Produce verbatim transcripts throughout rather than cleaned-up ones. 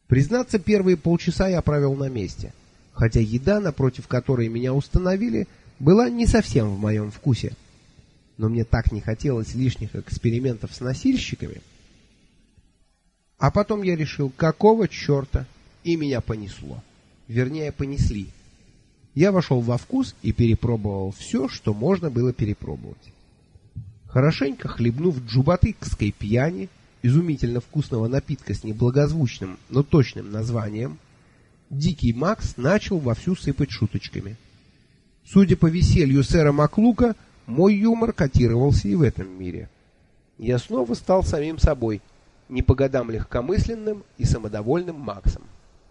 Признаться, первые полчаса я провел на месте, хотя еда, напротив которой меня установили, была не совсем в моем вкусе. Но мне так не хотелось лишних экспериментов с носильщиками. А потом я решил, какого черта, и меня понесло. Вернее, понесли. Я вошел во вкус и перепробовал все, что можно было перепробовать. Хорошенько хлебнув джубатыкской пьяни, изумительно вкусного напитка с неблагозвучным, но точным названием, Дикий Макс начал вовсю сыпать шуточками. Судя по веселью сэра Маклука, мой юмор котировался и в этом мире. Я снова стал самим собой, не по годам легкомысленным и самодовольным Максом.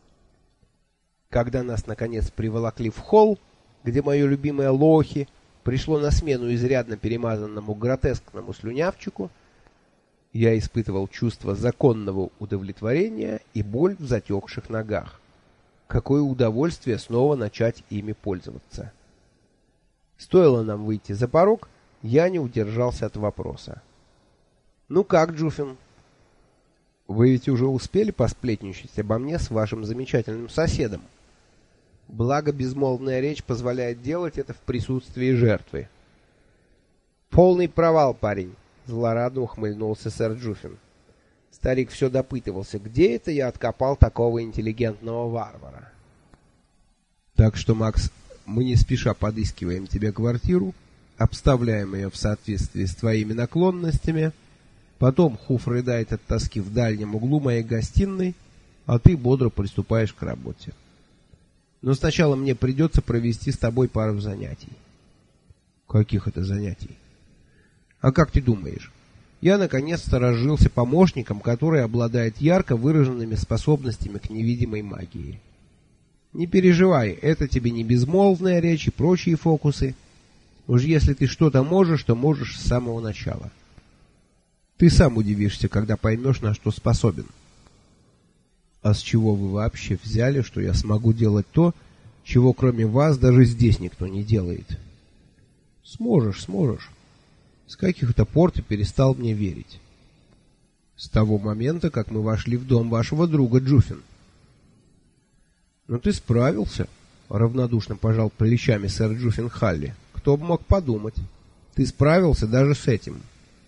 Когда нас, наконец, приволокли в холл, где мое любимое Лохи пришло на смену изрядно перемазанному гротескному слюнявчику, я испытывал чувство законного удовлетворения и боль в затекших ногах. Какое удовольствие снова начать ими пользоваться. Стоило нам выйти за порог, я не удержался от вопроса. «Ну как, Джуфин? Вы ведь уже успели посплетничать обо мне с вашим замечательным соседом? Благо, безмолвная речь позволяет делать это в присутствии жертвы». «Полный провал, парень», — злорадно ухмыльнулся сэр Джуфин. Старик все допытывался, где это я откопал такого интеллигентного варвара. «Так что, Макс, мы не спеша подыскиваем тебе квартиру, обставляем ее в соответствии с твоими наклонностями, потом Хуф рыдает от тоски в дальнем углу моей гостиной, а ты бодро приступаешь к работе. Но сначала мне придется провести с тобой пару занятий». «Каких это занятий?» «А как ты думаешь? Я наконец-то разжился помощником, который обладает ярко выраженными способностями к невидимой магии. Не переживай, это тебе не безмолвная речь и прочие фокусы. Уж если ты что-то можешь, то можешь с самого начала. Ты сам удивишься, когда поймешь, на что способен». «А с чего вы вообще взяли, что я смогу делать то, чего кроме вас даже здесь никто не делает?» «Сможешь, сможешь. С каких-то пор ты перестал мне верить». «С того момента, как мы вошли в дом вашего друга Джуфин». «Ну ты справился», — равнодушно пожал плечами сэр Джуфин Халли. «Кто бы мог подумать? Ты справился даже с этим».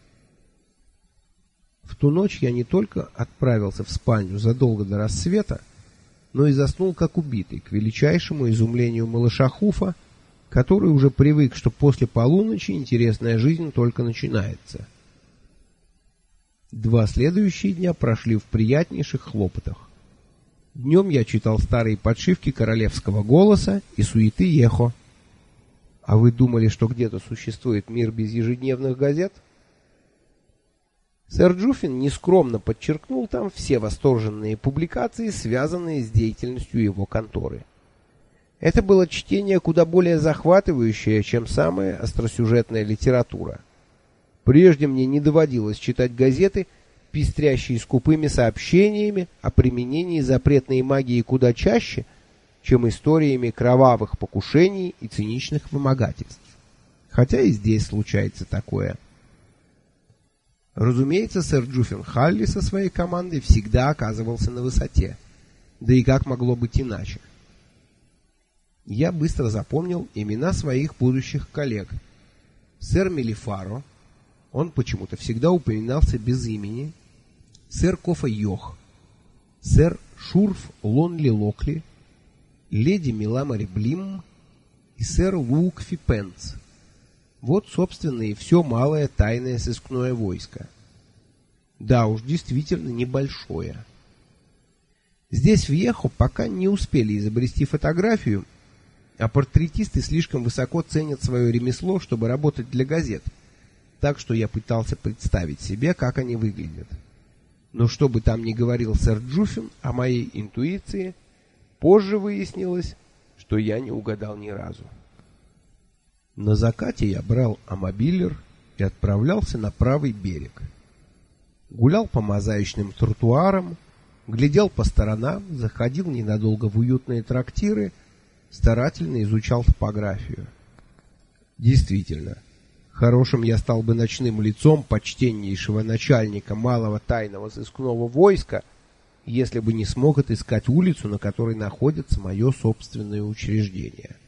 В ту ночь я не только отправился в спальню задолго до рассвета, но и заснул как убитый, к величайшему изумлению малыша Хуфа, который уже привык, что после полуночи интересная жизнь только начинается. Два следующие дня прошли в приятнейших хлопотах. Днем я читал старые подшивки королевского голоса и суеты Ехо. А вы думали, что где-то существует мир без ежедневных газет? Сэр Джуфин нескромно подчеркнул там все восторженные публикации, связанные с деятельностью его конторы. Это было чтение куда более захватывающее, чем самая остросюжетная литература. Прежде мне не доводилось читать газеты, пестрящие скупыми сообщениями о применении запретной магии куда чаще, чем историями кровавых покушений и циничных вымогательств. Хотя и здесь случается такое. Разумеется, сэр Джуфин Халли со своей командой всегда оказывался на высоте. Да и как могло быть иначе? Я быстро запомнил имена своих будущих коллег. Сэр Мелифаро, он почему-то всегда упоминался без имени, сэр Кофа Йох, сэр Шурф Лонли Локли, леди Миламари Блим и сэр Лукфи Пенц. Вот, собственно, и все малое тайное сыскное войско. Да уж, действительно небольшое. Здесь в Ехо пока не успели изобрести фотографию, а портретисты слишком высоко ценят свое ремесло, чтобы работать для газет, так что я пытался представить себе, как они выглядят. Но что бы там ни говорил сэр Джуфин о моей интуиции, позже выяснилось, что я не угадал ни разу. На закате я брал амобилер и отправлялся на правый берег. Гулял по мозаичным тротуарам, глядел по сторонам, заходил ненадолго в уютные трактиры, старательно изучал топографию. Действительно, хорошим я стал бы ночным лицом почтеннейшего начальника малого тайного сыскного войска, если бы не смог отыскать улицу, на которой находится мое собственное учреждение.